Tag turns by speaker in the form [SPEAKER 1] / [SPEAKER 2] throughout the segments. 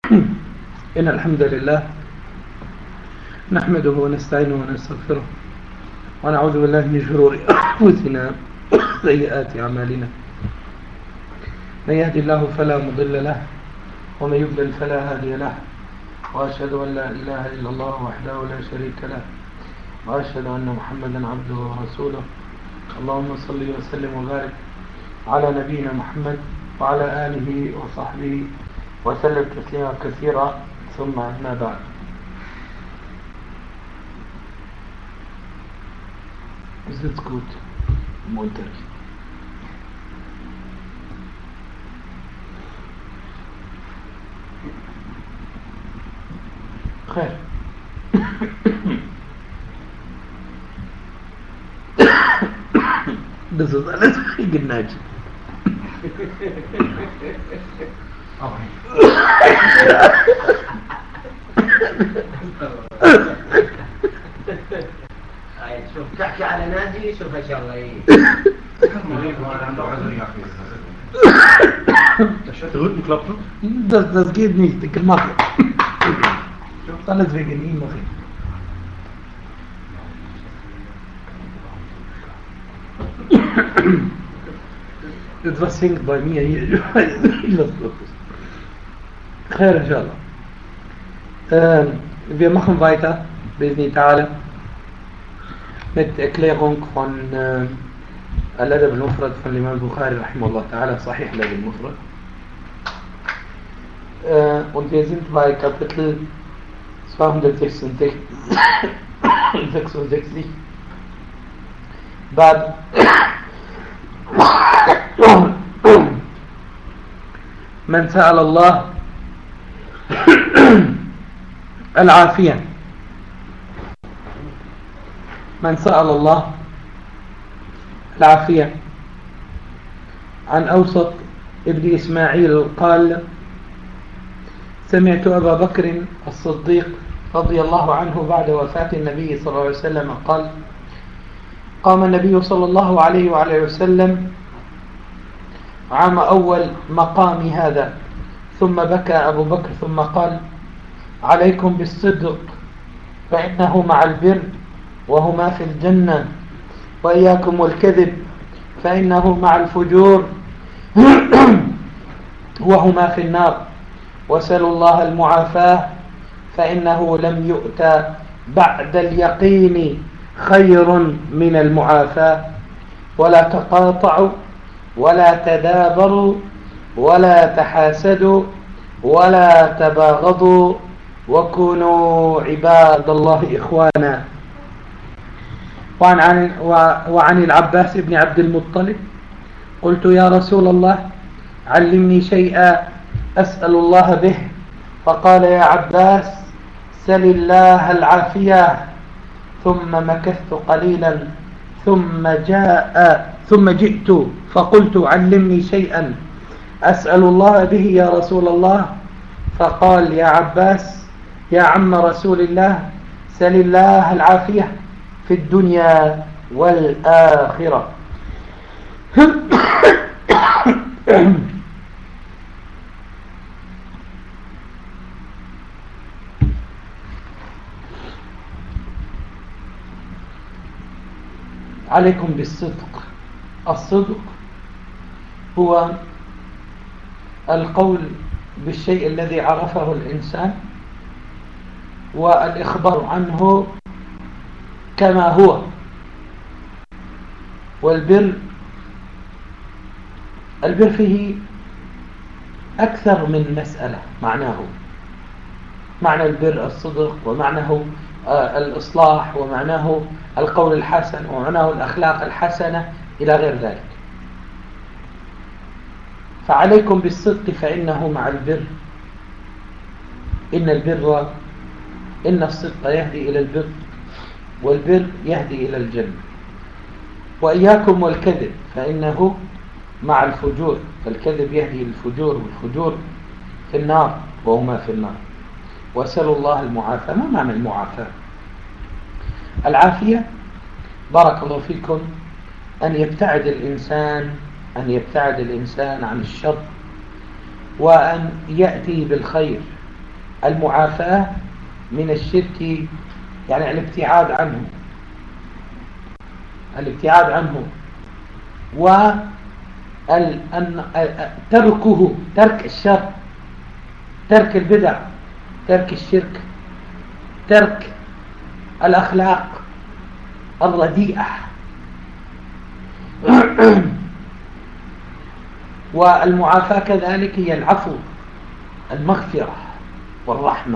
[SPEAKER 1] إن الحمد لله نحمده ونستعينه ونستغفره ونعوذ بالله من شرور أنفسنا وسيئات أعمالنا. من يهد الله فلا مضل له ومن يضلل فلا هادي له، وأشهد أن لا إله إلا الله وحده لا شريك له، وأشهد أن محمدا عبده ورسوله. اللهم صل وسلم وبارك على نبينا محمد وعلى آله وصحبه وسلم تسليما كثيرا، ثم أما بعد. Is it good? Monterey. خير. This is alles good night.
[SPEAKER 2] شوف تحكي على نادي، شوف ان شاء الله
[SPEAKER 1] Das geht nicht, ich mache. Alles wegen ihm mache. Etwas hängt bei mir hier. Ich weiß nicht. Khair, inshallah. Wir machen weiter, Bismillah ta'ala, mit Erklärung von Al-Adab al-Mufrad von Imam Bukhari rahimahullah ta'ala, Sahih Al-Adab al-Mufrad. Und wir sind bei Kapitel 266 Bab من سأل الله العافية. من سأل الله العافية. عن أوسط ابن إسماعيل قال: سمعت أبا بكر الصديق رضي الله عنه بعد وفاة النبي صلى الله عليه وسلم قال: قام النبي صلى الله عليه وعلى وسلم عام أول مقام هذا، ثم بكى أبو بكر ثم قال: عليكم بالصدق فإنه مع البر وهما في الجنة، وإياكم والكذب فإنه مع الفجور وهما في النار، وسلوا الله المعافاة فإنه لم يؤت بعد اليقين خير من المعافاة، ولا تقاطعوا ولا تدابروا ولا تحاسدوا ولا تباغضوا وكونوا عباد الله إخوانا. وعن العباس بن عبد المطلب قلت: يا رسول الله علمني شيئا أسأل الله به. فقال: يا عباس سل الله العافية. ثم مكثت قليلا ثم جئت فقلت: علمني شيئا أسأل الله به يا رسول الله. فقال: يا عباس يا عم رسول الله سل الله العافية في الدنيا والآخرة. عليكم بالصدق. الصدق هو القول بالشيء الذي عرفه الإنسان والإخبار عنه كما هو. والبر فيه أكثر من مسألة. معنى البر الصدق، ومعناه الإصلاح، ومعناه القول الحسن، ومعناه الأخلاق الحسنة إلى غير ذلك. فعليكم بالصدق فإنه مع البر. إن الصدق يهدي إلى البر، والبر يهدي إلى الجنة. وإياكم والكذب فإنه مع الفجور، فالكذب يهدي للفجور، والفجور في النار وهما في النار. وسلوا الله المعافاة. ما معنى المعافاة؟ العافية بارك الله فيكم أن يبتعد الإنسان عن الشر، وأن يأتي بالخير، المعافاة من الشرك يعني الابتعاد عنه، الابتعاد عنه، تركه، ترك الشر، ترك البدع، ترك الشرك، ترك الأخلاق الرديئة. والمعافاة كذلك هي العفو، المغفرة والرحمة.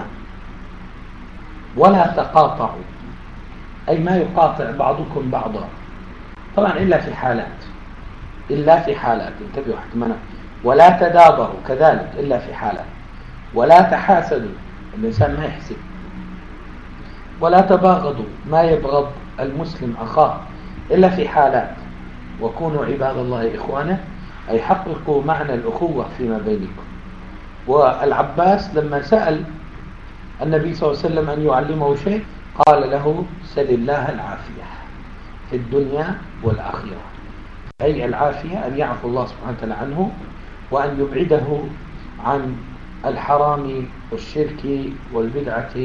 [SPEAKER 1] ولا تقاطعوا أي ما يقاطع بعضكم بعضا، طبعا إلا في حالات، إلا في حالات، انتبهوا حتمنا. ولا تدابروا كذلك إلا في حالات. ولا تحاسدوا، الإنسان ما يحسد. ولا تباغضوا، ما يبغض المسلم أخاه إلا في حالات. وكونوا عباد الله إخوانا، أي حققوا معنى الأخوة فيما بينكم. والعباس لما سأل النبي صلى الله عليه وسلم أن يعلمه شيء قال له: سل الله العافية في الدنيا والآخرة، أي العافية أن يعفو الله سبحانه وتعالى عنه، وأن يبعده عن الحرام والشرك والبدعة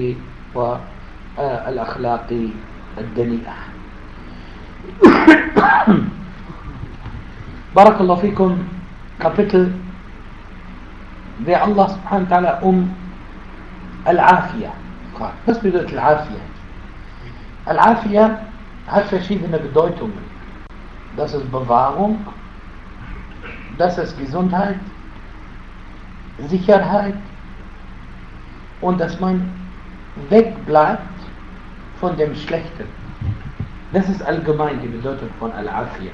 [SPEAKER 1] والأخلاق الدنيئة. بارك الله فيكم. Kapitel wer Allah subhanahu wa ta'ala العافية fragt. Was bedeutet العافية? العافية hat verschiedene Bedeutungen. Das ist Bewahrung, das ist Gesundheit, Sicherheit und dass man wegbleibt von dem Schlechten. Das ist allgemein die Bedeutung von Al-Afiyah.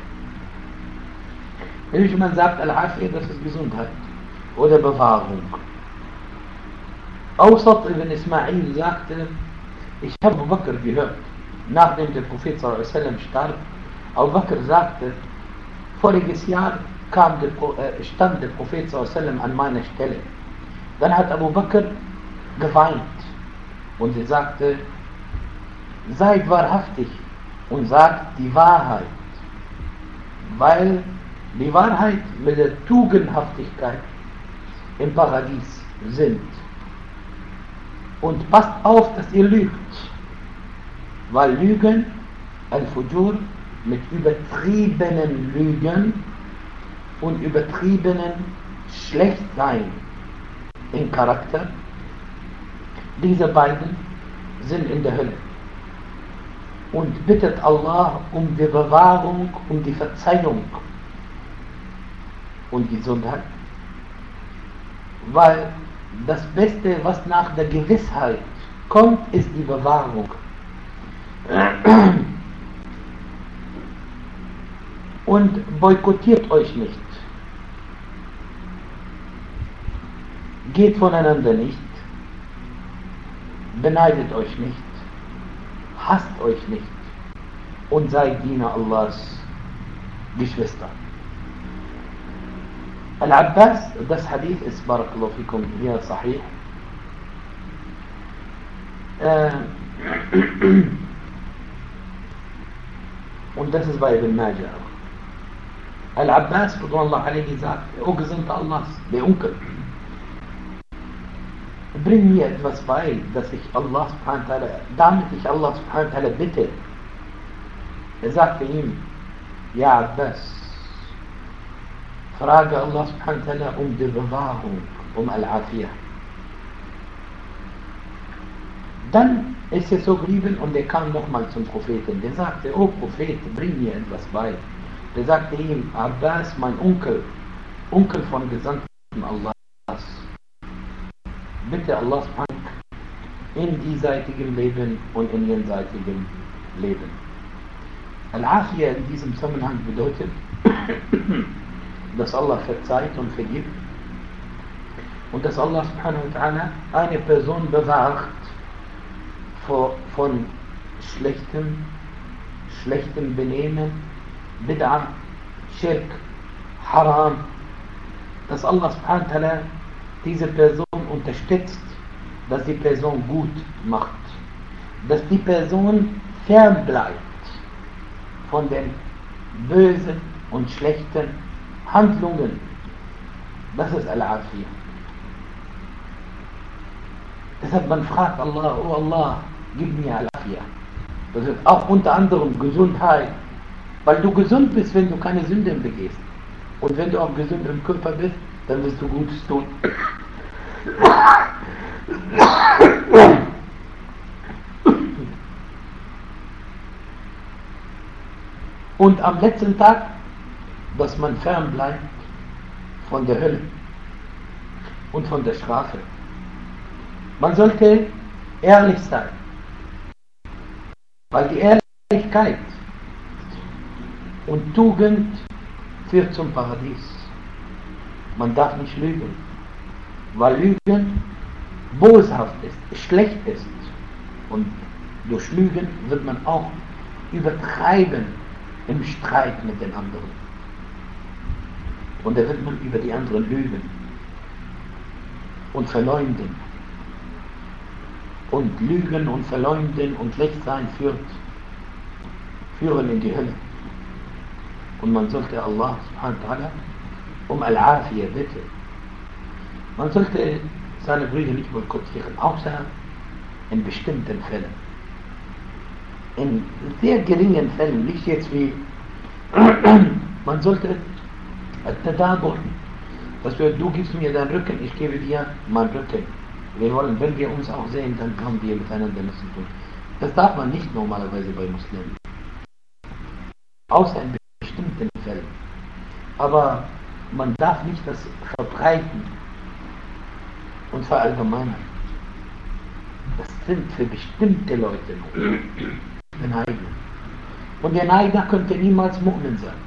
[SPEAKER 1] Wenn man sagt Al-Afiyah, das ist Gesundheit oder Bewahrung. Awsat ibn Ismail sagte, ich habe Abu Bakr gehört, nachdem der Prophet sallallahu alaihi wasallam starb. Abu Bakr sagte, voriges Jahr stand der Prophet sallallahu alaihi wasallam an meiner Stelle. Dann hat Abu Bakr geweint und er sagte, seid wahrhaftig und sagt die Wahrheit, weil die Wahrheit mit der Tugendhaftigkeit im Paradies sind. Und passt auf, dass ihr lügt, weil Lügen, Al-Fujur, mit übertriebenen Lügen und übertriebenen Schlechtsein im Charakter, diese beiden sind in der Hölle. Und bittet Allah um die Bewahrung, um die Verzeihung und Gesundheit, weil das Beste, was nach der Gewissheit kommt, ist die Bewahrung. Und boykottiert euch nicht. Geht voneinander nicht. Beneidet euch nicht. Hasst euch nicht. Und seid Diener Allahs Geschwister. Al-Abbas, das Hadith ist, Barakallahu fikum, hier sahih. Und das ist bei Ibn Majah. Al-Abbas, Radwanullah alayhi, sagt, O Gesandter Allahs, der Onkel, bring mir etwas bei, dass ich Allah subhanahu wa ta'ala, damit ich Allah subhanahu wa ta'ala bitte. Er sagte ihm, ja Abbas, frage Allah subhanahu wa ta'ala um die Bewahrung, um Al-Afiyah. Dann ist er so geblieben und er kam nochmal zum Propheten. Der sagte, oh Prophet, bring mir etwas bei. Der sagte ihm, Abbas, mein Onkel von Gesandten Allahs, bitte Allah subhanahu in diesseitigen Leben und in jenseitigem Leben. Al-Afiyah in diesem Zusammenhang bedeutet, dass Allah verzeiht und vergibt und dass Allah subhanahu wa ta'ala eine Person bewahrt von schlechtem Benehmen, Bid'ah, Schirk, Haram, dass Allah subhanahu wa ta'ala diese Person unterstützt, dass die Person gut macht, dass die Person fern bleibt von den bösen und schlechten Handlungen. Das ist Al-Afiyah. Deshalb man fragt Allah, oh Allah, gib mir Al-Afiyah. Das ist auch unter anderem Gesundheit. Weil du gesund bist, wenn du keine Sünden begehst. Und wenn du auch gesund im Körper bist, dann wirst du Gutes tun. Und am letzten Tag, dass man fern bleibt von der Hölle und von der Strafe. Man sollte ehrlich sein, weil die Ehrlichkeit und Tugend führt zum Paradies. Man darf nicht lügen, weil Lügen boshaft ist, schlecht ist. Und durch Lügen wird man auch übertreiben im Streit mit den anderen. Und da wird man über die anderen lügen und verleumden. Und Lügen und Verleumden und Schlechtsein führen in die Hölle. Und man sollte Allah subhanahu wa ta'ala um Al-Afiyah bitten. Man sollte seine Brüder nicht boykottieren, außer in bestimmten Fällen. In sehr geringen Fällen, nicht jetzt wie man sollte Tadabur, dass du gibst mir deinen Rücken, ich gebe dir meinen Rücken. Wir wollen, wenn wir uns auch sehen, dann haben wir miteinander nichts zu tun. Das darf man nicht normalerweise bei Muslimen. Außer in bestimmten Fällen. Aber man darf nicht das verbreiten und verallgemeinern. Das sind für bestimmte Leute nur. Den Heiden. Und der Neider könnte niemals Mu'min sein.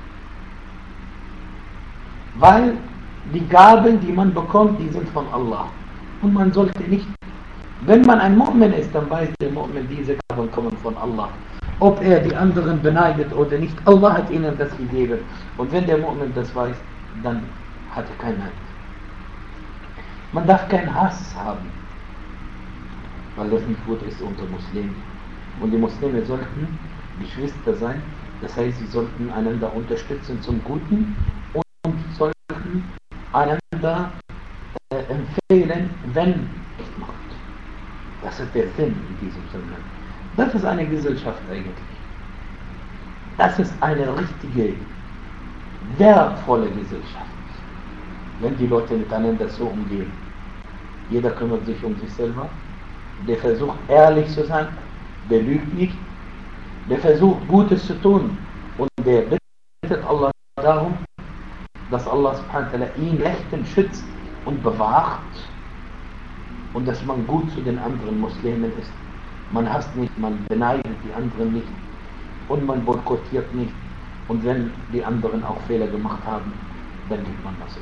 [SPEAKER 1] Weil die Gaben, die man bekommt, die sind von Allah. Und man sollte nicht, wenn man ein Mu'min ist, dann weiß der Mu'min, diese Gaben kommen von Allah. Ob er die anderen beneidet oder nicht, Allah hat ihnen das gegeben. Und wenn der Mu'min das weiß, dann hat er keinen Neid. Man darf keinen Hass haben, weil das nicht gut ist unter Muslimen. Und die Muslime sollten Geschwister sein, das heißt, sie sollten einander unterstützen zum Guten und sollten einander empfehlen, wenn nicht macht. Das ist der Sinn in diesem Sinne. Das ist eine Gesellschaft eigentlich. Das ist eine richtige, wertvolle Gesellschaft. Wenn die Leute miteinander so umgehen. Jeder kümmert sich um sich selber. Der versucht ehrlich zu sein. Der lügt nicht. Der versucht Gutes zu tun. Und der bittet Allah darum, dass Allah subhanahu wa ta'ala ihn rechten schützt und bewahrt. Und dass man gut zu den anderen Muslimen ist. Man hasst nicht, man beneidet die anderen nicht. Und man boykottiert nicht. Und wenn die anderen auch Fehler gemacht haben, dann gibt man das.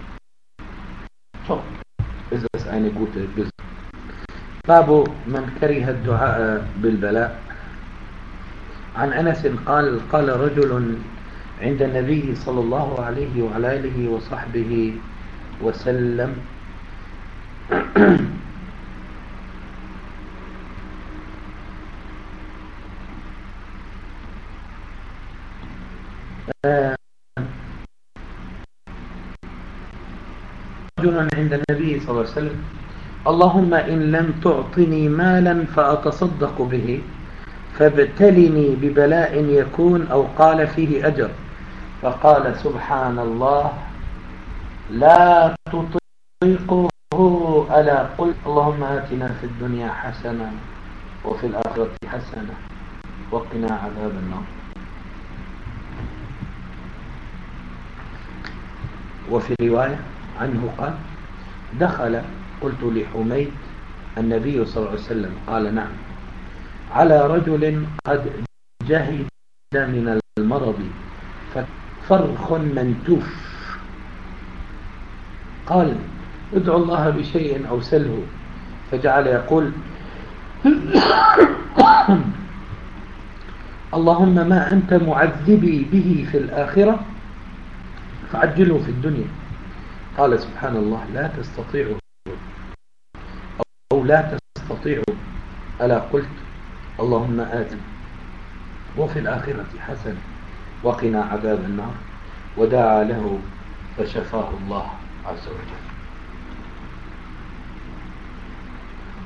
[SPEAKER 1] So, ist das eine gute Gesellschaft. باب من كره الدعاء بالبلاء. عن أنس قال قال رجل عند النبي صلى الله عليه وعلى آله وصحبه وسلم رجل عند النبي صلى الله عليه وسلم اللهم إن لم تعطني مالا فأتصدق به فابتلني ببلاء يكون أو قال فيه أجر فقال سبحان الله لا تطيقه ألا قل اللهم آتنا في الدنيا حسنة وفي الآخرة حسنة وقنا عذاب النار. وفي رواية عنه قال دخل قلت لحميد النبي صلى الله عليه وسلم قال نعم على رجل قد جهد من المرض فرخ منتوف قال ادعو الله بشيء أو سله فجعل يقول اللهم ما أنت معذبي به في الآخرة فعجله في الدنيا. قال سبحان الله لا تستطيع أو لا تستطيع ألا قلت اللهم آتنا وفي الآخرة حسنة وقنا عذاب النار ودعا له فشفاه الله عز وجل.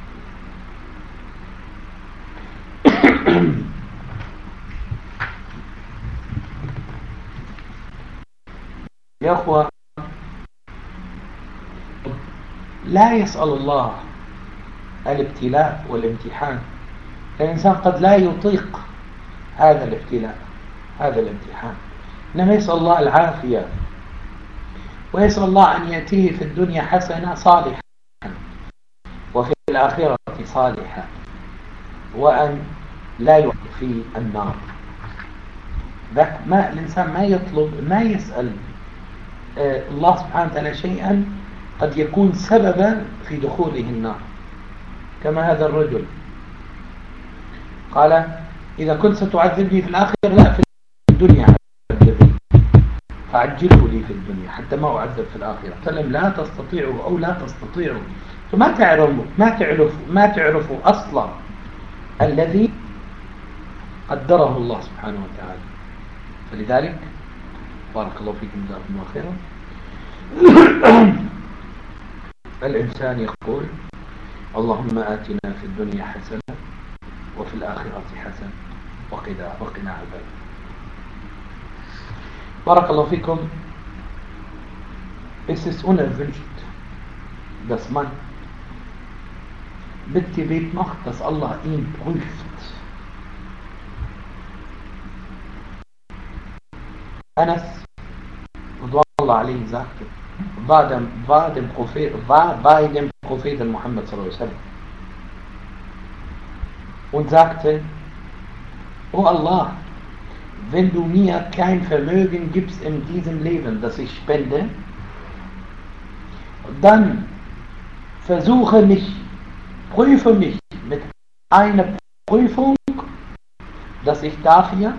[SPEAKER 1] يا أخوة، لا يسأل الله الابتلاء والامتحان. الإنسان قد لا يطيق هذا الابتلاء، هذا الامتحان، إنما يسأل الله العافية، ويسأل الله أن يأتيه في الدنيا حسنة صالحة وفي الآخرة صالحة، وأن لا يوقع في النار. ما الإنسان ما يطلب، ما يسأل الله سبحانه وتعالى شيئا قد يكون سببا في دخوله النار، كما هذا الرجل قال: إذا كنت ستعذبني في الآخرة، لا، في الدنيا عذبني، فعجله لي في الدنيا حتى ما أعذب في الآخرة. سلم لا تستطيعوا أو لا تستطيعوا، فما تعرفوا أصلا الذي قدره الله سبحانه وتعالى. فلذلك بارك الله فيكم، جزاكم الله خيرا. الإنسان يقول: اللهم آتنا في الدنيا حسنة وفي الآخرة حسنة وقنا عذاب. بارك الله fikum. Es ist unerwünscht, dass man Bittgebet macht, dass Allah ihn prüft. Anas radhiyallahu anhu sagte, war bei dem Propheten Muhammad sallallahu alaihi wasallam und sagte: O Allah, wenn du mir kein Vermögen gibst in diesem Leben, das ich spende, dann prüfe mich mit einer Prüfung, dass ich dafür.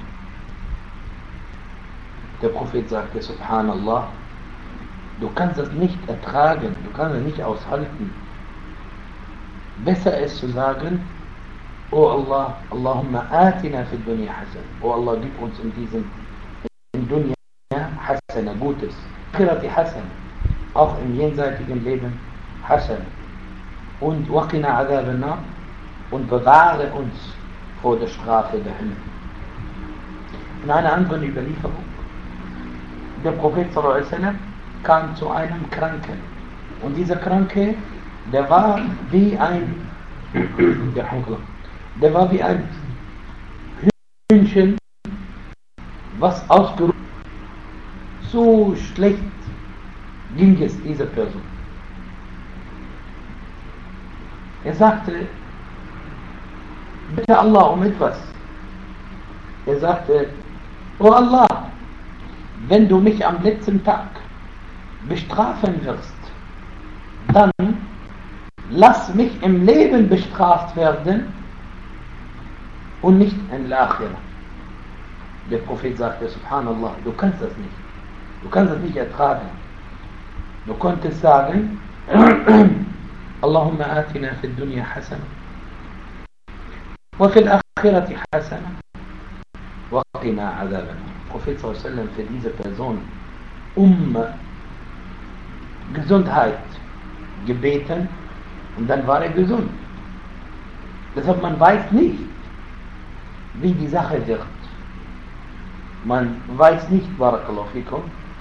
[SPEAKER 1] Der Prophet sagte: Subhanallah, du kannst das nicht ertragen, du kannst es nicht aushalten. Besser ist zu sagen: O Allah, Allahumma atina fi dunya hasan. O Allah, gib uns in Dunya Hasana, Gutes. Akhirati Hasan, auch im jenseitigen Leben Hasan. Und waqina adhab an-nar, und bewahre uns vor der Strafe der Hölle. In einer anderen Überlieferung: der Prophet sallallahu alaihi wasallam kam zu einem Kranken, und dieser Kranke, der war wie ein Hühnchen, was ausgerufen. So schlecht ging es dieser Person. Er sagte: bitte Allah um etwas. Er sagte: O Allah, wenn du mich am letzten Tag bestrafen wirst, dann lass mich im Leben bestraft werden und nicht in Al-Akhirah. Der Prophet sagte: Subhanallah, du kannst das nicht. Du kannst das nicht ertragen. Du konntest sagen: Allahumma atina fi dunya hasana wa fil akhirati hasana wa qina adhaban. Prophet sallallahu alaihi wasallam für diese Person Gesundheit gebeten, und dann war er gesund. Deshalb, man weiß nicht, wie die Sache wird. Man weiß nicht, barakallahu fikum,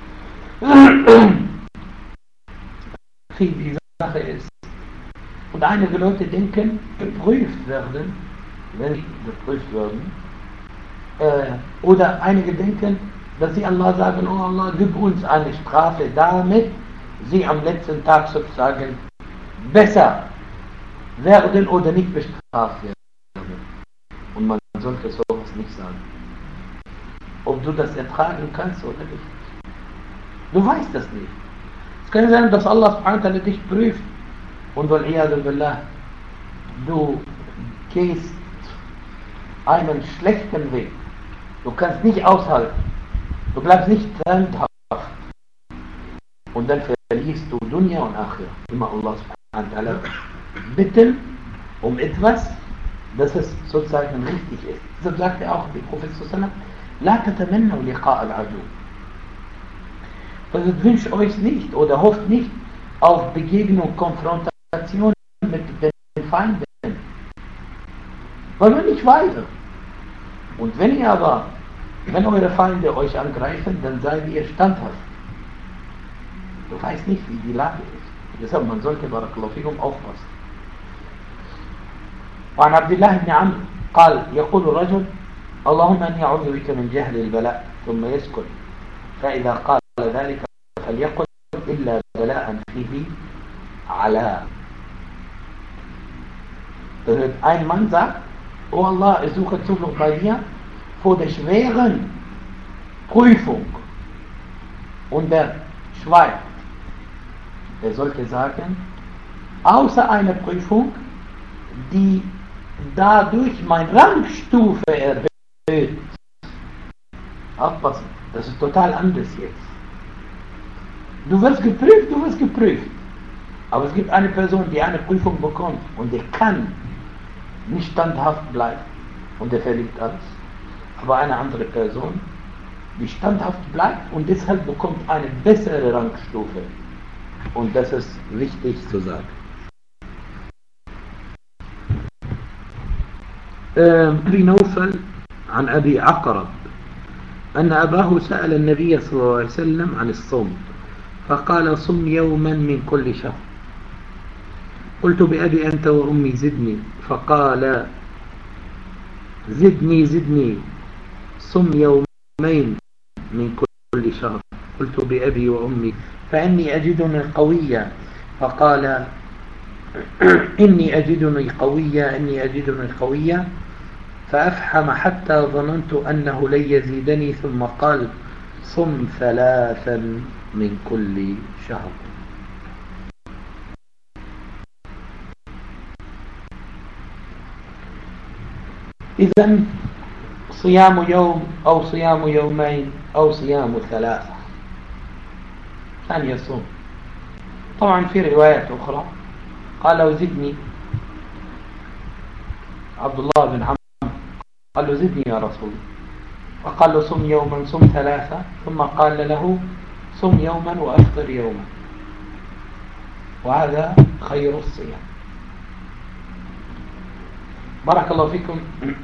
[SPEAKER 1] wie die Sache ist. Und einige Leute denken, geprüft werden, wenn sie geprüft werden, oder einige denken, dass sie Allah sagen: oh Allah, gib uns eine Strafe, damit sie am letzten Tag sozusagen besser werden oder nicht bestraft werden. Und man sollte sowas nicht sagen. Ob du das ertragen kannst oder nicht. Du weißt das nicht. Es kann sein, dass Allah subhanahu wa ta'ala dich prüft, und wal-iyadu billah, du gehst einen schlechten Weg. Du kannst nicht aushalten. Du bleibst nicht standhaft. Und dann verlierst du Dunya und Akhirah. Immer Allah subhanahu wa ta'ala bitten um etwas, dass es sozusagen richtig ist. Deshalb sagt er auch, der Prophet sallallahu la tatamannu liqa al-adu. Also wünscht euch nicht oder hofft nicht auf Begegnung, Konfrontation mit den Feinden. Wollen wir nicht weiter. Und wenn eure Feinde euch angreifen, dann seid ihr standhaft. Du weißt nicht, wie die Lage ist. Deshalb, man sollte barakallahu fikum aufpassen. وعن عبد الله بن عمرو قال يقول الرجل اللهم أني أعوذ بك من جهل البلاء ثم يسكت فإذا قال ذلك فليقل إلا بلاء فيه علاء. Ein Mann sagt, oh Allah, ich suche Zuflucht bei dir vor der schweren Prüfung. Und der schweigt. Er sollte sagen, außer einer Prüfung, die dadurch meine Rangstufe erhöht. Aufpassen, das ist total anders jetzt. Du wirst geprüft. Aber es gibt eine Person, die eine Prüfung bekommt und der kann nicht standhaft bleiben und der verliert alles. Aber eine andere Person, die standhaft bleibt und deshalb bekommt eine bessere Rangstufe. Und das ist wichtig zu sagen. أبي نوفل عن أبي عقرب أن أباه سأل النبي صلى الله عليه وسلم عن الصوم فقال صم يوما من كل شهر. قلت بأبي أنت وأمي زدني فقال زدني صم يومين من كل شهر. قلت بأبي وأمي فإني أجدني قويا فقال إني أجدني قويا فأفحم حتى ظننت أنه لن يزيدني ثم قال صم 3 من كل شهر. إذن صيام يوم أو صيام يومين أو صيام 3 كان يصوم. طبعا في روايات أخرى قال له زدني عبد الله بن عمرو قال له زدني يا رسول الله فقال له صم يوما صم 3 ثم قال له صم يوما وأفطر يوما وهذا خير الصيام. بارك الله فيكم.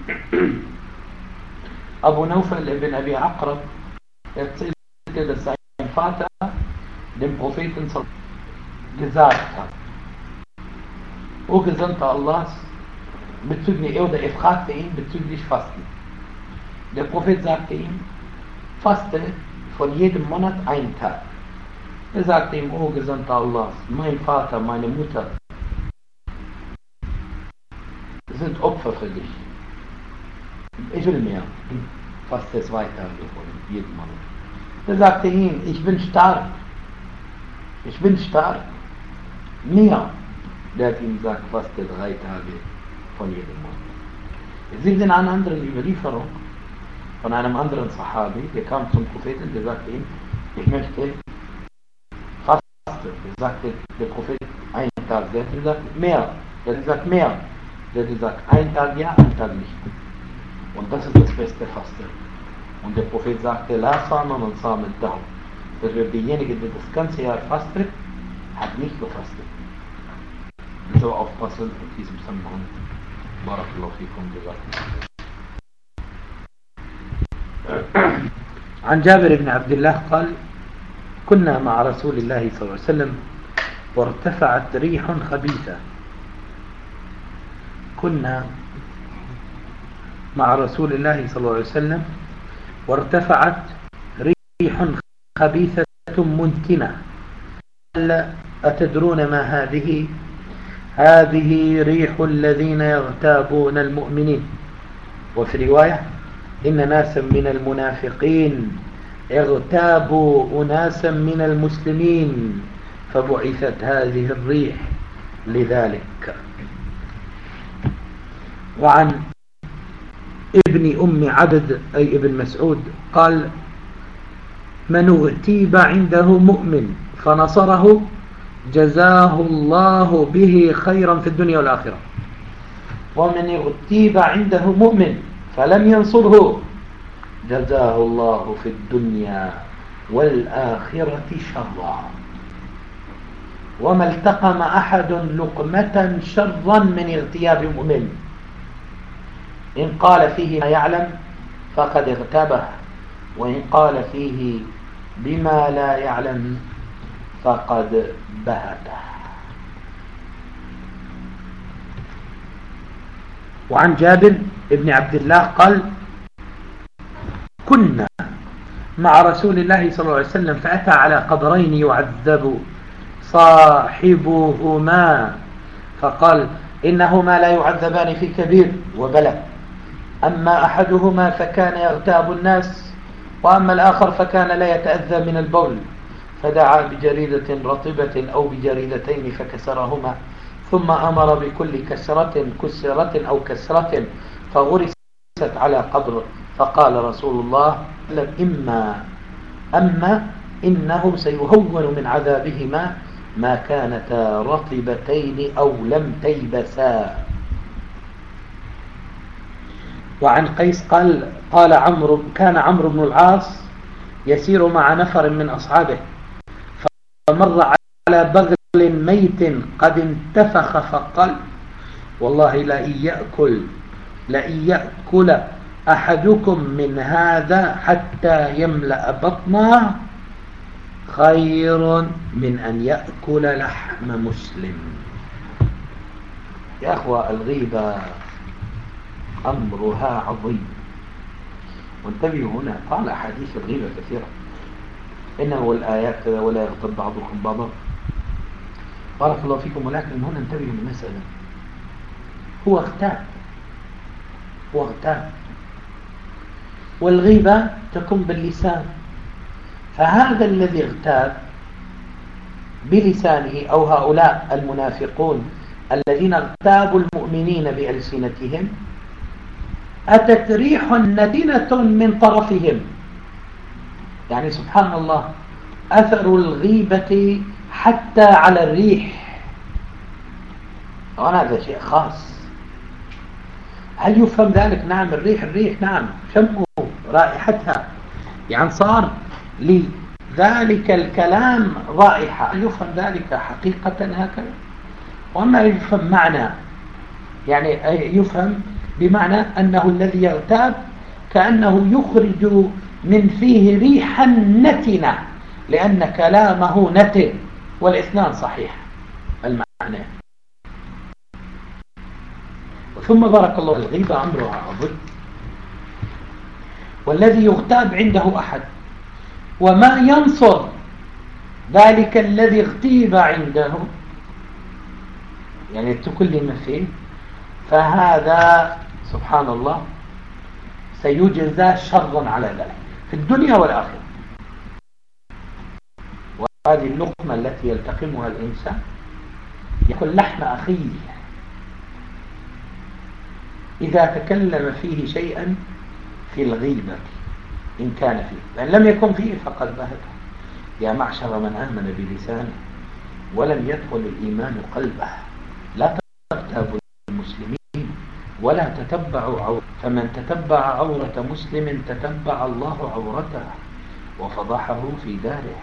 [SPEAKER 1] Abu Naufel ibn Abi Aqrab erzählte, dass sein Vater dem Propheten gesagt hat, O Gesandter Allahs, er fragte ihn bezüglich Fasten. Der Prophet sagte ihm, faste von jedem Monat einen Tag. Er sagte ihm, O Gesandter Allahs, mein Vater, meine Mutter sind Opfer für dich. Ich will mehr. Faste 2 Tage von jedem Monat. Er sagte ihm, ich bin stark. Mehr. Der hat ihm gesagt, faste 3 Tage von jedem Monat. Es gibt in einer anderen Überlieferung von einem anderen Sahabi, der kam zum Propheten, der sagte ihm, ich möchte fasten. Der sagte der Prophet, einen Tag. Der hat gesagt, mehr. Der hat gesagt, mehr. Der hat gesagt, ein Tag ja, ein Tag nicht. Und das ist das beste Fasten. Und der Prophet sagte, La Sama man Sama al-Dahr. Das wird derjenige, der das ganze Jahr fastet, hat nicht gefastet. So aufpassen in diesem Zusammenhang. Barakallahu fikum gesagt. عن جابر بن عبد الله قال كنا مع رسول الله صلى الله عليه وسلم وارتفعت ريح خبيثة. كنا مع رسول الله صلى الله عليه وسلم وارتفعت ريح خبيثة منتنة. قال أتدرون ما هذه؟ هذه ريح الذين يغتابون المؤمنين. وفي رواية إن ناسا من المنافقين اغتابوا أناسا من المسلمين فبعثت هذه الريح لذلك. وعن ابن أم عبد أي ابن مسعود قال من اغتيب عنده مؤمن فنصره جزاه الله به خيرا في الدنيا والآخرة ومن اغتيب عنده مؤمن فلم ينصره جزاه الله في الدنيا والآخرة شرا وما التقم أحد لقمة شرا من اغتياب مؤمن إن قال فيه ما يعلم فقد اغتابه، وإن قال فيه بما لا يعلم فقد بهته. وعن جابر بن عبد الله قال: كنا مع رسول الله صلى الله عليه وسلم فأتى على قبرين يعذب صاحبهما فقال: إنهما لا يعذبان في كبير وبلى، أما أحدهما فكان يغتاب الناس، وأما الآخر فكان لا يتأذى من البول، فدعا بجريدة رطبة أو بجريدتين فكسرهما، ثم أمر بكل كسرة أو كسرة فغرست على قبر، فقال رسول الله: أما إنه سيهون من عذابهما ما كانتا رطبتين أو لم تيبسا. وعن قيس قال كان عمرو بن العاص يسير مع نفر من أصحابه، فمر على بغل ميت قد انتفخ فقال: والله لئن يأكل أحدكم من هذا حتى يملأ بطنه خير من أن يأكل لحم مسلم. يا أخوة، الغيبة أمرها عظيم، وانتبهوا هنا، قال أحاديث الغيبة كثيرة، إنه الآيات كذا ولا يغتب بعضكم بعضا. بارك الله فيكم، ولكن هنا انتبهوا للمسألة، هو اغتاب، والغيبة تكون باللسان، فهذا الذي اغتاب بلسانه أو هؤلاء المنافقون الذين اغتابوا المؤمنين بألسنتهم أتت ريح نتنة من طرفهم، يعني سبحان الله أثر الغيبة حتى على الريح، وهذا شيء خاص. هل يفهم ذلك؟ نعم، الريح نعم، شموا رائحتها، يعني صار لذلك الكلام رائحة. هل يفهم ذلك حقيقة هكذا؟ وما يفهم معنى، يعني يفهم بمعنى أنه الذي يغتاب كأنه يخرج من فيه ريحا نتنة، لأن كلامه نتن، والاثنان صحيح المعنى. ثم بارك الله، الغيبة أمرها عظيم، والذي يغتاب عنده أحد وما ينصر ذلك الذي اغتيب عنده، يعني تكلم فيه، فهذا سبحان الله سيجزى شرا على ذلك في الدنيا والآخرة. وهذه اللقمة التي يلتقمها الإنسان، يأكل لحم أخيه إذا تكلم فيه شيئا في الغيبة إن كان فيه، فإن لم يكن فيه فقد بهته. يا معشر من آمن بلسانه ولم يدخل الإيمان قلبه، لا تغتابوا المسلمين ولا تتبعوا عورته، فمن تتبع عورة مسلم تتبع الله عورته وفضحه في داره.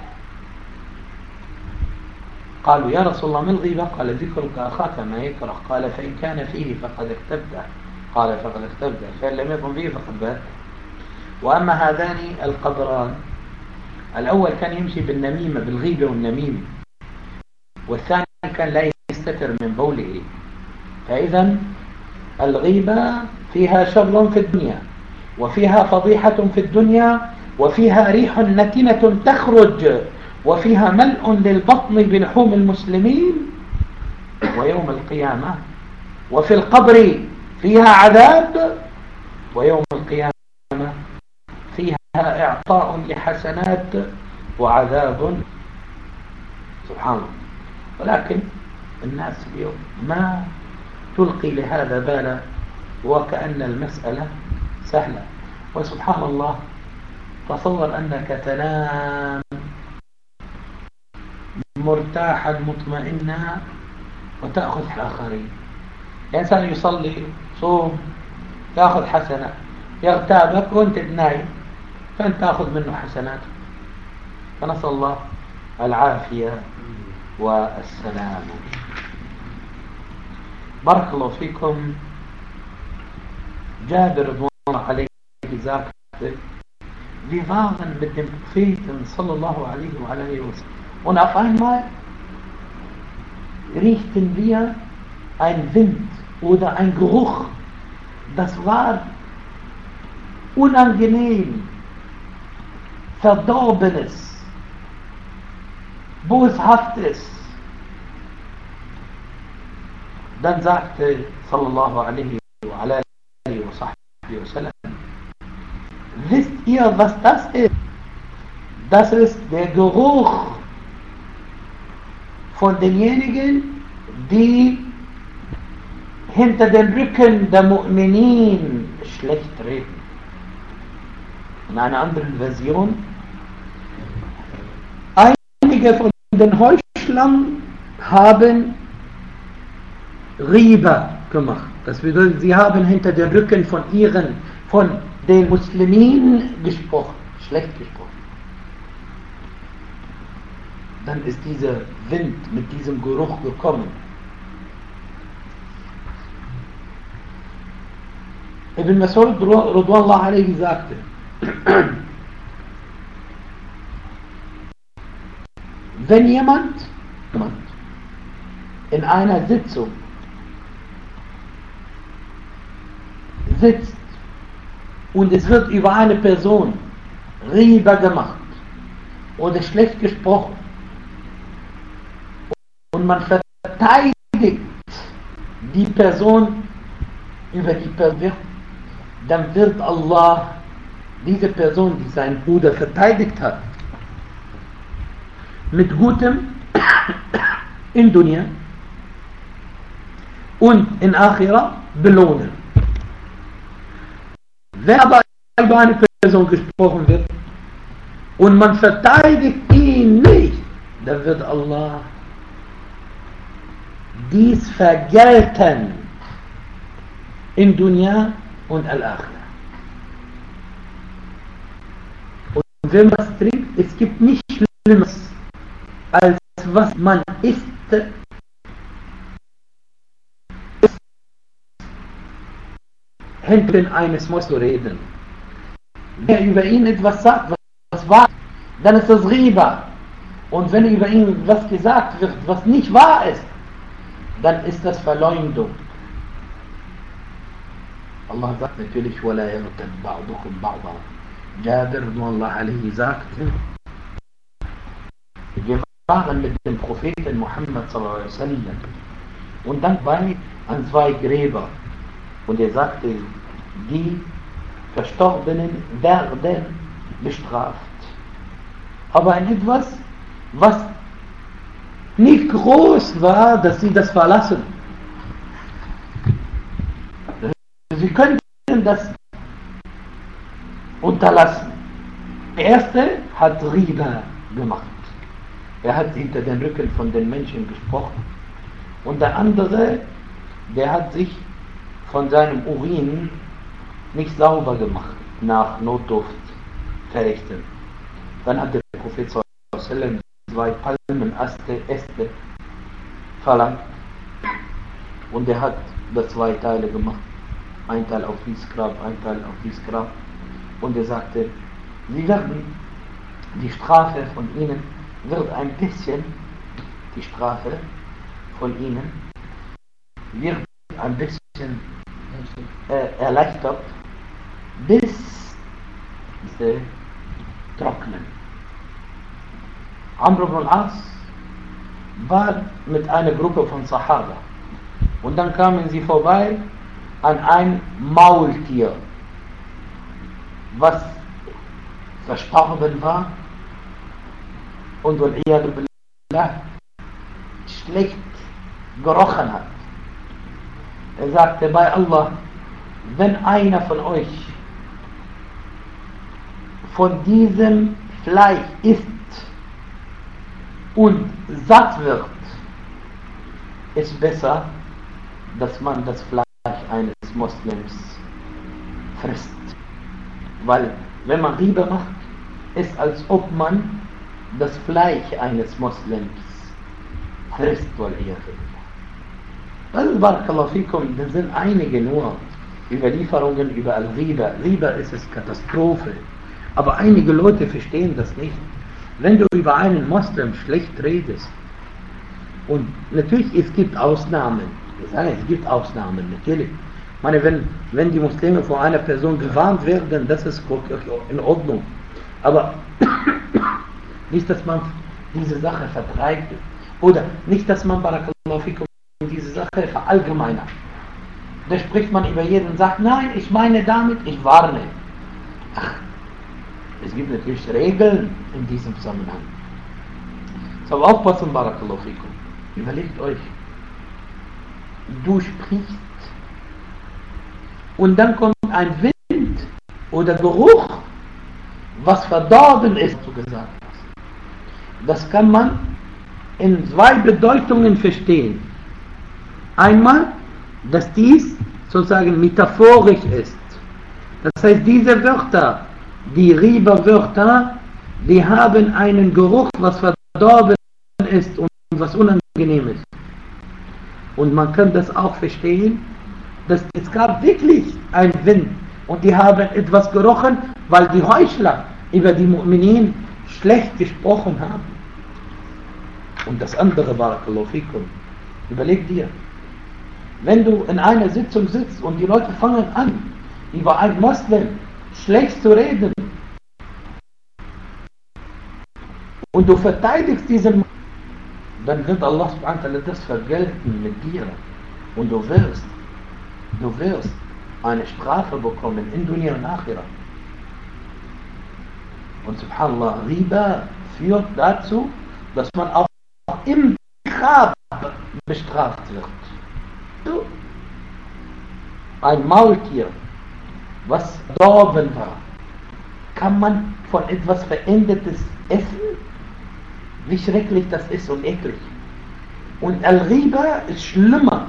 [SPEAKER 1] قالوا: يا رسول الله ما الغيبة؟ قال: ذكرك أخاك ما يكره. قال: فإن كان فيه فقد اغتبته. قال: فقد اغتبته، فإن لم يكن فيه فقد بات. وأما هذان القبران، الأول كان يمشي بالنميمة، بالغيبة والنميمة، والثاني كان لا يستتر من بوله. فإذا الغيبة فيها شر في الدنيا، وفيها فضيحة في الدنيا، وفيها ريح نتنة تخرج، وفيها ملء للبطن بلحوم المسلمين، ويوم القيامة وفي القبر فيها عذاب، ويوم القيامة فيها إعطاء لحسنات وعذاب. سبحان الله. ولكن الناس اليوم ما تلقي لهذا بالا، وكأن المسألة سهلة. وسبحان الله، تصور أنك تنام مرتاحا مطمئنا وتأخذ الآخرين. الإنسان يصلي، صوم، يأخذ حسنة، يغتابك وانت نايم فأنت تأخذ منه حسنات. فنسأل الله العافية والسلام. بارك الله فيكم. Jabir sagte, wir waren mit dem Propheten sallallahu alaihi wa sallam und auf einmal riechten wir einen Wind oder ein Geruch, das war unangenehm, Verdorbenes, Boshaftes. Dann sagte sallallahu alaihi wa sallam, wisst ihr, was das ist? Das ist der Geruch von denjenigen, die hinter dem Rücken der Mu'minin schlecht reden. In einer anderen Version, einige von den Heuchlern haben Riba gemacht. Das bedeutet, sie haben hinter dem Rücken von den Muslimen gesprochen, schlecht gesprochen. Dann ist dieser Wind mit diesem Geruch gekommen. Ibn Mas'ud radhiyallahu anhu sagte, wenn jemand in einer Sitzung sitzt und es wird über eine Person Riba gemacht oder schlecht gesprochen und man verteidigt die Person über die Person, dann wird Allah diese Person, die seinen Bruder verteidigt hat, mit Gutem in Dunya und in Akhirah belohnen. Wenn aber über eine Person gesprochen wird und man verteidigt ihn nicht, dann wird Allah dies vergelten in Dunya und Al-Akhirah. Und wenn man es trinkt, es gibt nichts Schlimmes, als was man isst, hinten eines muss reden. Wer über ihn etwas sagt, was wahr ist, dann ist das Riba. Und wenn über ihn was gesagt wird, was nicht wahr ist, dann ist das Verleumdung. Allah sagt natürlich, وَلَا يَغْتَبْ بَعْضُكُمْ بَعْضًا. Jabir radhiyallahu sagte, wir waren mit dem Propheten Muhammad sallallahu alaihi wasallam und dann bei an zwei Gräber und er sagte, die Verstorbenen werden bestraft. Aber in etwas, was nicht groß war, dass sie das verlassen. Sie könnten das unterlassen. Der erste hat Riba gemacht. Er hat hinter den Rücken von den Menschen gesprochen. Und der andere, der hat sich von seinem Urin nicht sauber gemacht, nach Notdurft verrichten. Dann hat der Prophet sallallahu alaihi wasallam zwei Palmenäste verlangt und er hat das zwei Teile gemacht. Ein Teil auf dieses Grab, ein Teil auf dieses Grab. Und er sagte, sie werden, die Strafe von ihnen wird ein bisschen, die Strafe von ihnen wird ein bisschen erleichtert, bis sie trocknen. Amr ibn al-As war mit einer Gruppe von Sahaba und dann kamen sie vorbei an ein Maultier, was verstorben war und schlecht gerochen hat. Er sagte bei Allah, wenn einer von euch von diesem Fleisch isst und satt wird, ist besser, dass man das Fleisch eines Moslems frisst. Weil wenn man Riba macht, ist als ob man das Fleisch eines Moslems frisst. Also Barakallahu fikum, das sind einige nur Überlieferungen über Al-Riba. Riba ist es Katastrophe. Aber einige Leute verstehen das nicht. Wenn du über einen Moslem schlecht redest, und natürlich, es gibt Ausnahmen. Ich sage, es gibt Ausnahmen, natürlich. Ich meine, wenn die Muslime vor einer Person gewarnt werden, das ist in Ordnung. Aber nicht, dass man diese Sache vertreibt. Oder nicht, dass man Barakallahu fikum diese Sache verallgemeinert. Da spricht man über jeden und sagt, nein, ich meine damit, ich warne. Ach, es gibt natürlich Regeln in diesem Zusammenhang. So, aufpassen, Barakallahu fikum. Überlegt euch, du sprichst und dann kommt ein Wind oder Geruch, was verdorben ist, was du gesagt hast. Das kann man in zwei Bedeutungen verstehen. Einmal, dass dies sozusagen metaphorisch ist. Das heißt, diese Wörter, die Riba-Wörter, die haben einen Geruch, was verdorben ist und was unangenehm ist. Und man kann das auch verstehen, dass es gab wirklich einen Wind und die haben etwas gerochen, weil die Heuchler über die Mu'minin schlecht gesprochen haben. Und das andere, Barakallahu fikum, überleg dir, wenn du in einer Sitzung sitzt und die Leute fangen an, über einen Moslem schlecht zu reden und du verteidigst diesen, dann wird Allah subhanahu wa ta'ala das vergelten mit dir und du wirst eine Strafe bekommen in Dunya und Akhirah. Und subhanallah, Riba führt dazu, dass man auch im Grab bestraft wird. Ein Maultier, was verdorben war, kann man von etwas Verendetes essen? Wie schrecklich das ist und eklig. Und Al-Riba ist schlimmer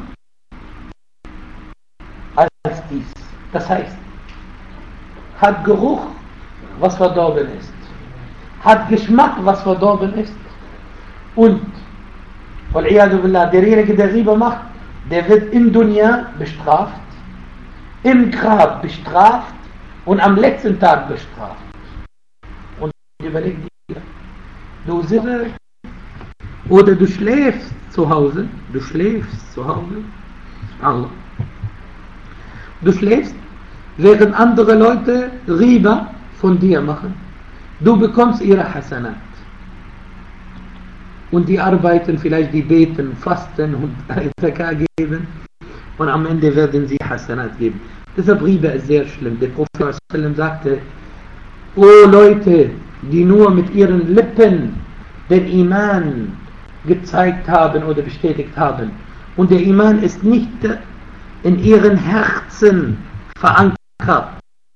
[SPEAKER 1] als dies. Das heißt, hat Geruch, was verdorben ist. Hat Geschmack, was verdorben ist. Und, derjenige, der Riba macht, der wird im Dunya bestraft, im Grab bestraft und am letzten Tag bestraft. Und überleg dir, du sitzt oder du schläfst zu Hause, Allah. Du schläfst, während andere Leute Riba von dir machen. Du bekommst ihre Hasanat. Und die arbeiten, vielleicht die beten, fasten und Zakat geben. Und am Ende werden sie Hasanat geben. Deshalb Riba ist sehr schlimm. Der Prophet sagte, o Leute, die nur mit ihren Lippen den Iman gezeigt haben oder bestätigt haben. Und der Iman ist nicht in ihren Herzen verankert.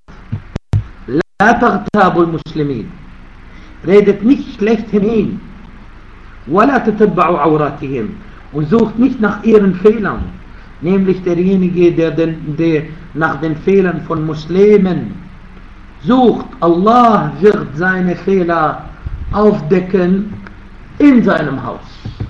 [SPEAKER 1] La tartabul Muslimin. Redet nicht schlecht hinein. Wala tatabba'u awratihim. Und sucht nicht nach ihren Fehlern. Nämlich derjenige, der nach den Fehlern von Muslimen sucht. Allah wird seine Fehler aufdecken in seinem Haus.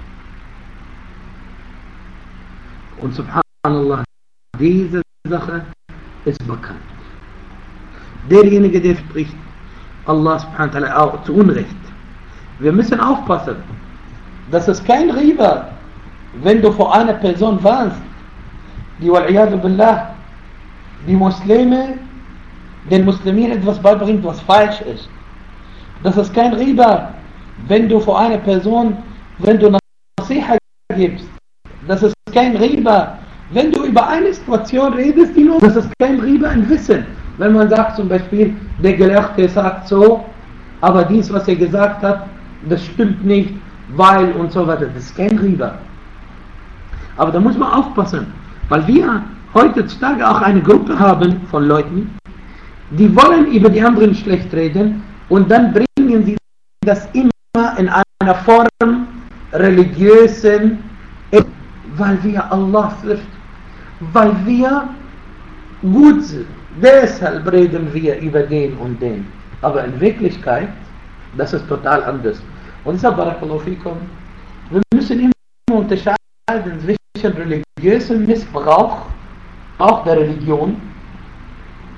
[SPEAKER 1] Und subhanallah, diese Sache ist bekannt. Derjenige, der spricht, Allah subhanahu wa ta'ala auch zu Unrecht. Wir müssen aufpassen, dass es kein Riba, wenn du vor einer Person warnst, die wal-iyadu billah, die Muslime, den Muslimen etwas beibringt, was falsch ist. Das ist kein Riba, wenn du vor einer Person, wenn du Nasiha gibst. Das ist kein Riba, wenn du über eine Situation redest, die nur, das ist kein Riba in Wissen. Wenn man sagt zum Beispiel, der Gelehrte sagt so, aber dies, was er gesagt hat, das stimmt nicht, weil und so weiter. Das ist kein Riba. Aber da muss man aufpassen, weil wir heutzutage auch eine Gruppe haben von Leuten, die wollen über die anderen schlecht reden und dann bringen sie das immer in einer Form religiösen, weil wir Allah fürchten, weil wir gut sind. Deshalb reden wir über den und den. Aber in Wirklichkeit, das ist total anders. Und deshalb, Barakallahu fikum, wir müssen immer unterscheiden zwischen religiösem Missbrauch, auch der Religion,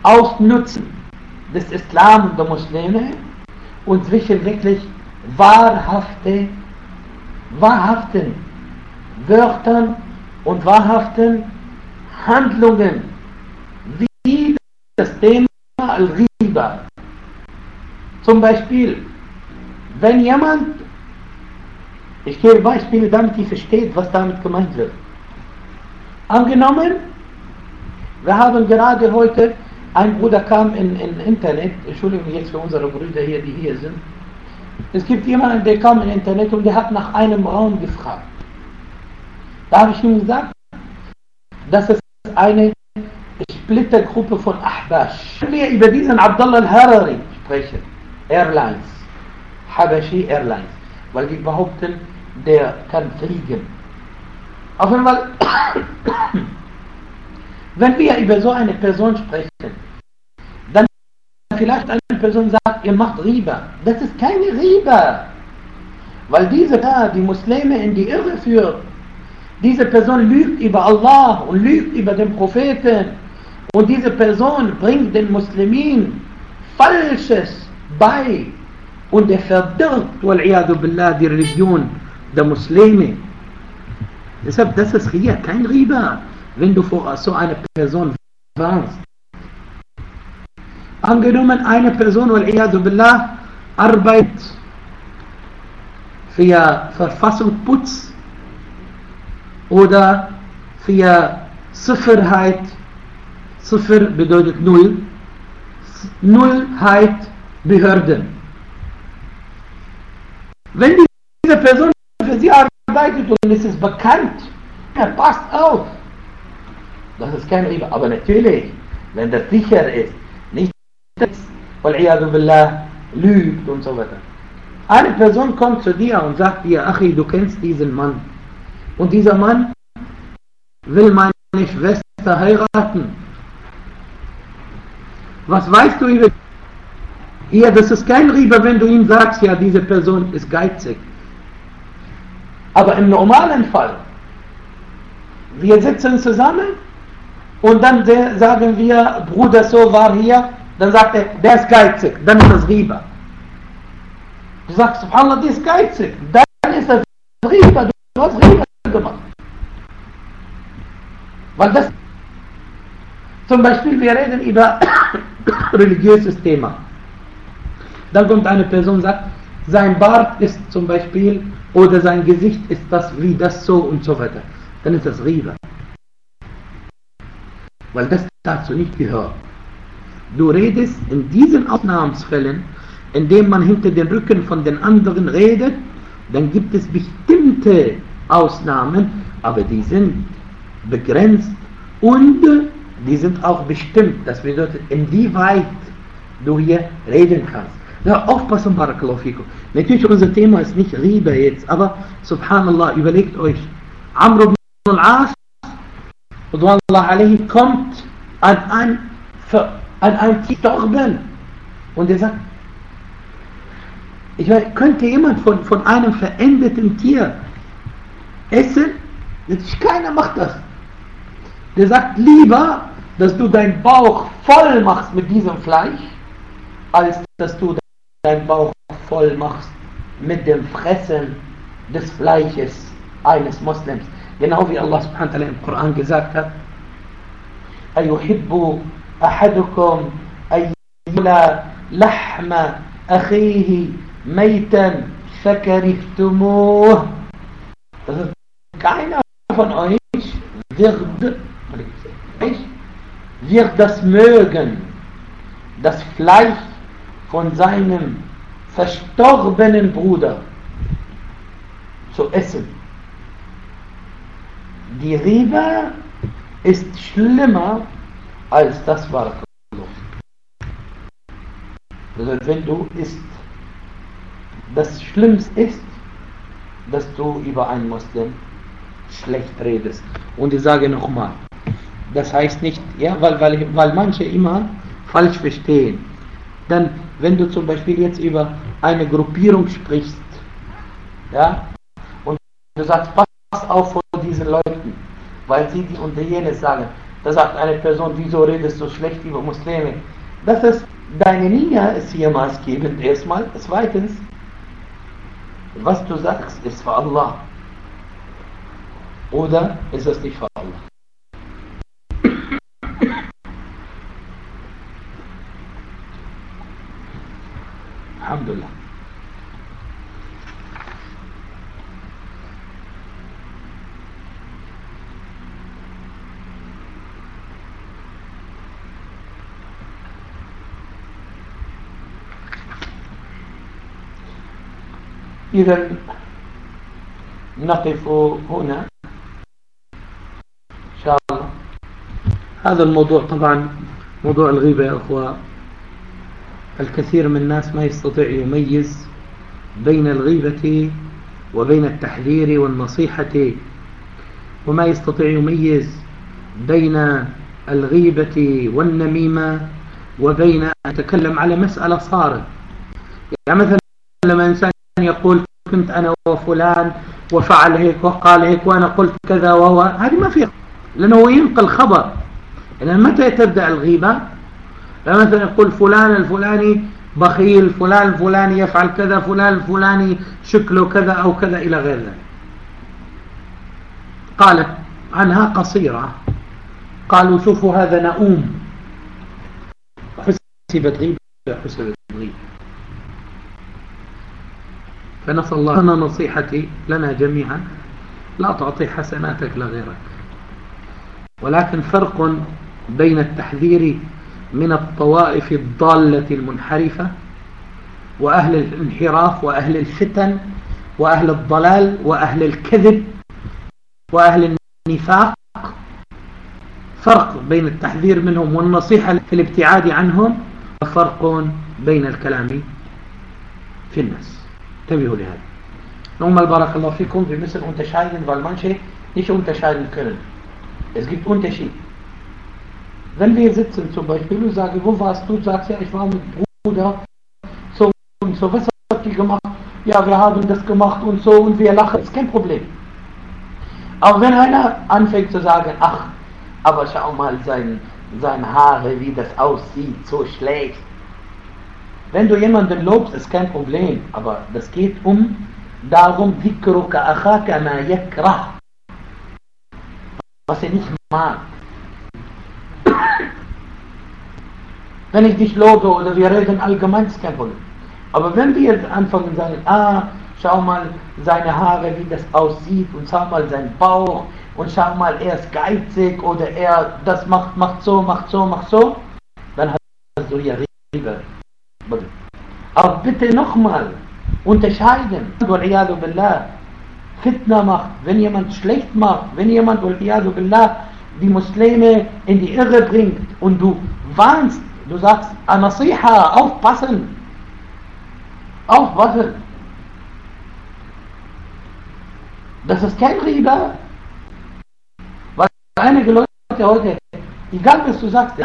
[SPEAKER 1] Ausnutzen des Islam und der Muslime und zwischen wirklich wahrhaften Wörtern und wahrhaften Handlungen, wie das Thema Al-Ghiba. Zum Beispiel, wenn jemand, ich gebe Beispiele, damit ihr versteht, was damit gemeint wird. Angenommen, wir haben gerade heute, ein Bruder kam in Internet, Entschuldigung jetzt für unsere Brüder hier, die hier sind. Es gibt jemanden, der kam in Internet und der hat nach einem Raum gefragt. Da habe ich ihm gesagt, das ist eine Splittergruppe von Ahbash. Wenn wir über diesen Abdullah al-Harari sprechen, Airlines, Habashi Airlines, weil die behaupten, der kann fliegen. Auf jeden Fall, wenn wir über so eine Person sprechen, dann vielleicht eine Person sagt, ihr macht Riba. Das ist keine Riba, weil diese die Muslime in die Irre führt. Diese Person lügt über Allah und lügt über den Propheten und diese Person bringt den Muslimen Falsches bei und er verdirbt, wal-iyadu billah, die Religion der Muslime. Deshalb, das ist hier kein Riba, wenn du vor so einer Person warnst. Angenommen, eine Person, wal-iyadu billah, arbeitet für Verfassungsputz oder für Sicherheit. Ziffer bedeutet Null. Nullheit Behörden. Wenn diese Person für sie arbeitet und es ist bekannt, passt auf. Das ist kein Riba. Aber natürlich, wenn das sicher ist, nicht wal-iyadu billah, lügt und so weiter. Eine Person kommt zu dir und sagt dir, Achi, du kennst diesen Mann. Und dieser Mann will meine Schwester heiraten. Was weißt du über... Ja, das ist kein Riba, wenn du ihm sagst, ja, diese Person ist geizig. Aber im normalen Fall, wir sitzen zusammen und dann sagen wir, Bruder so war hier, dann sagt er, der ist geizig, dann ist das Riba. Du sagst, Subhanallah, der ist geizig, dann ist das Riba, du hast Riba gemacht. Weil das, zum Beispiel, wir reden über religiöses Thema. Dann kommt eine Person und sagt, sein Bart ist zum Beispiel, oder sein Gesicht ist das, wie das so und so weiter. Dann ist das Riba. Weil das dazu nicht gehört. Du redest in diesen Ausnahmsfällen, indem man hinter den Rücken von den anderen redet, dann gibt es bestimmte Ausnahmen, aber die sind begrenzt und die sind auch bestimmt. Das bedeutet, inwieweit du hier reden kannst. Ja, aufpassen, Barakallahu fikum. Natürlich, unser Thema ist nicht Riba jetzt, aber Subhanallah, überlegt euch, Amr ibn al-As kommt an ein Gestorben und er sagt, ich meine, könnte jemand von einem verendeten Tier essen? Keiner macht das. Der sagt lieber, dass du deinen Bauch voll machst mit diesem Fleisch, als dass du deinen Bauch voll machst mit dem Fressen des Fleisches eines Moslems. Genau wie Allah subhanahu wa ta'ala im Koran gesagt hat, أَيُحِبُّ أَحَدُكُمْ أَيُّلَى لَحْمَ أَخِيهِ مَيْتًا فَكَرِهْتُمُوهُ. Das ist, keiner von euch wird das mögen, das Fleisch von seinem verstorbenen Bruder zu essen. Die Riba ist schlimmer als das Barakallahu. Also wenn du isst, das Schlimmste ist, dass du über einen Muslim schlecht redest. Und ich sage nochmal, das heißt nicht, ja, weil manche immer falsch verstehen. Dann, wenn du zum Beispiel jetzt über eine Gruppierung sprichst, ja, und du sagst, pass auf vor diesen Leuten, weil sie dies und jenes sagen, Da sagt eine Person, wieso redest du schlecht über Muslime? Das ist, deine Nia ist hier maßgebend erstmal. Zweitens, was du sagst, ist für Allah. Oder ist es nicht für Allah? Alhamdulillah. إذا نقف هنا إن شاء الله. هذا الموضوع طبعا موضوع الغيبة يا أخوة، الكثير من الناس ما يستطيع يميز بين الغيبة وبين التحذير والنصيحة، وما يستطيع يميز بين الغيبة والنميمة وبين أن يتكلم على مسألة صارت. يعني مثلا لما إنسان يقول كنت أنا وفلان وفعل هيك وقال هيك وأنا قلت كذا وهو، هذه ما فيها، لأنه ينقل خبر. يعني متى تبدأ الغيبة؟ لما مثلا يقول فلان الفلاني بخيل، فلان الفلاني يفعل كذا، فلان الفلاني شكله كذا أو كذا إلى غير ذلك. قالت عنها قصيرة، قالوا شوفوا هذا نؤوم، حسبت غيبة، حسبت غيبة. فنسأل الله، أنا نصيحتي لنا جميعا لا تعطي حسناتك لغيرك، ولكن فرق بين التحذير من الطوائف الضالة المنحرفة وأهل الانحراف وأهل الفتن وأهل الضلال وأهل الكذب وأهل النفاق، فرق بين التحذير منهم والنصيحة في الابتعاد عنهم، وفرق بين الكلام في الناس. انتبهوا لهذا. Nochmal barakallahu fikum, wir müssen unterscheiden, weil manche nicht unterscheiden können. Es gibt Unterschied. Wenn wir sitzen zum Beispiel und sagen, wo warst du? Sagst ja, ich war mit Bruder, so und so, was habt ihr gemacht? Ja, wir haben das gemacht und so, und wir lachen, ist kein Problem. Aber wenn einer anfängt zu sagen, ach, aber schau mal sein Haare, wie das aussieht, so schlecht. Wenn du jemanden lobst, ist kein Problem, aber das geht darum, dhikruka akhaka ma yakrah, was er nicht mag. Wenn ich dich lobe oder wir reden allgemein, ist kein Problem. Aber wenn wir anfangen und sagen, schau mal seine Haare, wie das aussieht, und schau mal seinen Bauch, und schau mal, er ist geizig, oder er das macht so, dann hast du ja Riebe. Aber bitte nochmal unterscheiden. Wal-iyadu billah, Fitna macht, wenn jemand schlecht macht, wenn jemand wal-iyadu billah die Muslime in die Irre bringt und du warnst, du sagst, Nasiha, aufpassen. Aufpassen. Das ist kein Riba. Weil einige Leute heute, egal was du sagst,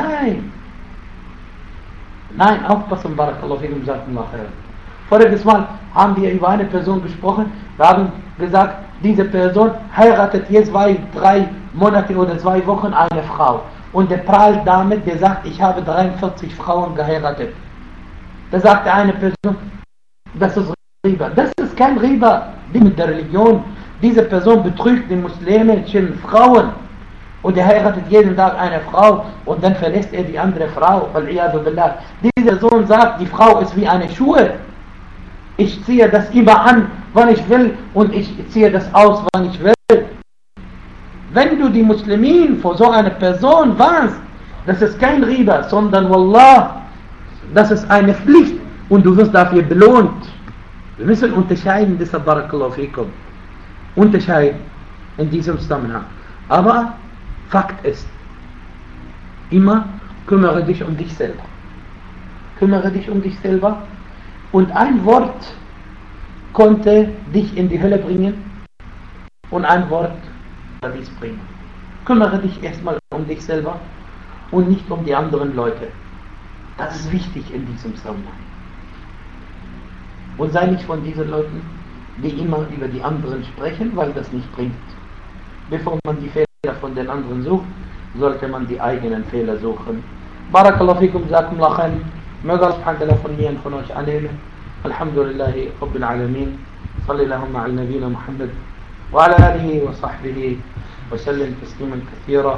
[SPEAKER 1] nein, aufpassen, barakallahu fikum, sagt Allah. Voriges Mal haben wir über eine Person gesprochen, wir haben gesagt, diese Person heiratet jetzt 2-3 Monate oder 2 Wochen eine Frau. Und der prahlt damit, der sagt, ich habe 43 Frauen geheiratet. Da sagt eine Person, das ist Riba. Das ist kein Riba, wie mit der Religion. Diese Person betrügt die muslimischen Frauen. Und er heiratet jeden Tag eine Frau und dann verlässt er die andere Frau. Diese Person sagt, die Frau ist wie eine Schuhe. Ich ziehe das immer an, wann ich will, und ich ziehe das aus, wann ich will. Wenn du die Muslimin vor so einer Person warnst, das ist kein Riba, sondern Wallah, das ist eine Pflicht und du wirst dafür belohnt. Wir müssen unterscheiden, deshalb barakallahu fikum. Unterscheiden in diesem Zusammenhang. Aber Fakt ist, immer kümmere dich um dich selber. Kümmere dich um dich selber. Und ein Wort konnte dich in die Hölle bringen und ein Wort dies bringen. Kümmere dich erstmal um dich selber und nicht um die anderen Leute. Das ist wichtig in diesem Zusammenhang. Und sei nicht von diesen Leuten, die immer über die anderen sprechen, weil das nicht bringt. Bevor man die Fehler von den anderen sucht, sollte man die eigenen Fehler suchen. Barakallahu fikum, jazakumullah khair. Möge Allah subhanahu wa ta'ala von mir und von euch annehmen. Alhamdulillahi Rabbil Alamin. Salli Allahumma ala Nabina Muhammad wa ala alihi wa sahbihi wa sallim tasliman kathira.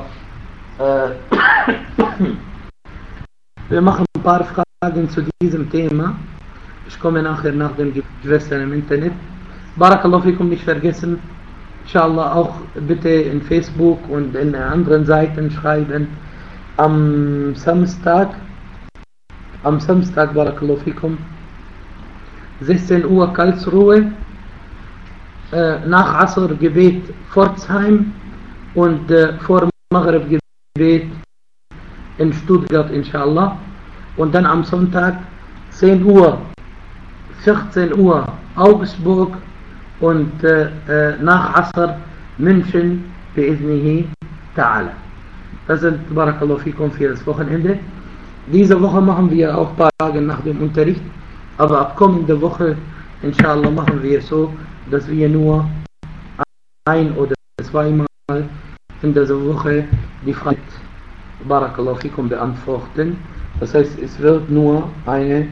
[SPEAKER 1] Wir machen ein paar Fragen zu diesem Thema. Ich komme nachher nach den Geschwistern im Internet. Barakallahu fikum, nicht vergessen. Inshallah auch bitte in Facebook und in anderen Seiten schreiben. Am Samstag, Barakallahu fikum, 16 Uhr Karlsruhe, nach Asr Gebet Pforzheim und vor Maghrib Gebet in Stuttgart inshallah. Und dann am Sonntag 10 Uhr, 14 Uhr Augsburg und nach Asr München bi'iznihi ta'ala. Das sind Barakallahu fikum für das Wochenende. Diese Woche machen wir auch ein paar Tage nach dem Unterricht, aber ab kommende Woche inshallah machen wir es so, dass wir nur ein- oder zweimal in dieser Woche die Frage Barakallahu fikum beantworten. Das heißt, es wird nur eine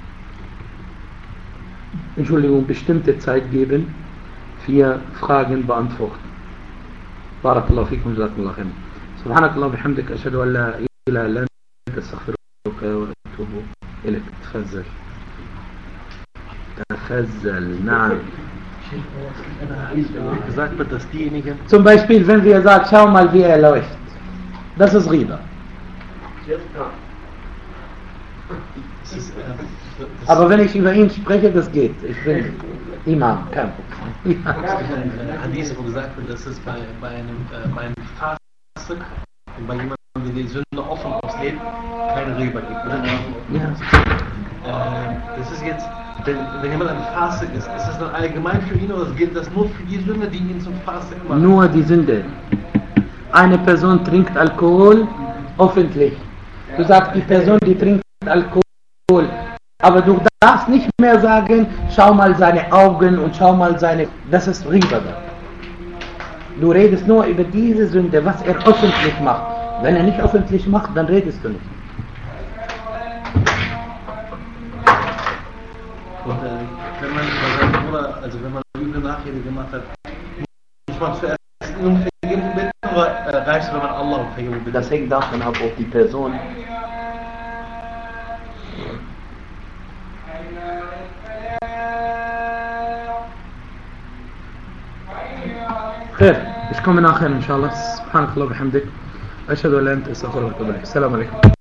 [SPEAKER 1] bestimmte Zeit geben für Fragen beantworten. Barakallahu fikum, jazakumullah khair. Subhanakallah bihamdik, ashhadu an la ilaha illa anta, astaghfiruka wa atubu ilayk. Tafadhal, na'am.
[SPEAKER 3] Gesagt wird, dass diejenigen...
[SPEAKER 1] Zum Beispiel, wenn wir sagen, schau mal, wie er läuft. Das ist Riba. Aber wenn ich über ihn spreche, das geht. Ich bin Imam, kein Problem.
[SPEAKER 3] Hadith, wo gesagt wird, dass es bei einem Fasik und bei jemandem, der die Sünde offen auslebt, keine Riba gibt.
[SPEAKER 1] Ja.
[SPEAKER 3] Das ist jetzt, wenn jemand ein Fasik ist das dann allgemein für ihn oder gilt das nur für die Sünde, die ihn zum Fasik machen?
[SPEAKER 1] Nur die Sünde. Eine Person trinkt Alkohol öffentlich. Du sagst, die Person, die trinkt Alkohol. Aber du darfst nicht mehr sagen, schau mal seine Augen und schau mal seine... Das ist Riba. Du redest nur über diese Sünde, was er öffentlich macht. Wenn er nicht öffentlich macht, dann redest du nicht.
[SPEAKER 3] Und wenn man bei seinem Bruder, also wenn man üble Nachrede gemacht hat, muss man zuerst um Vergebung bitten oder reicht es, wenn man Allah um Vergebung bittet?
[SPEAKER 1] Das hängt davon ab, ob die Person... Ich komme nachher inshallah. Subhanakallah bihamdik. Ashhadu an la ilaha illa anta, astaghfiruka wa atubu ilaik. Assalamu alaikum.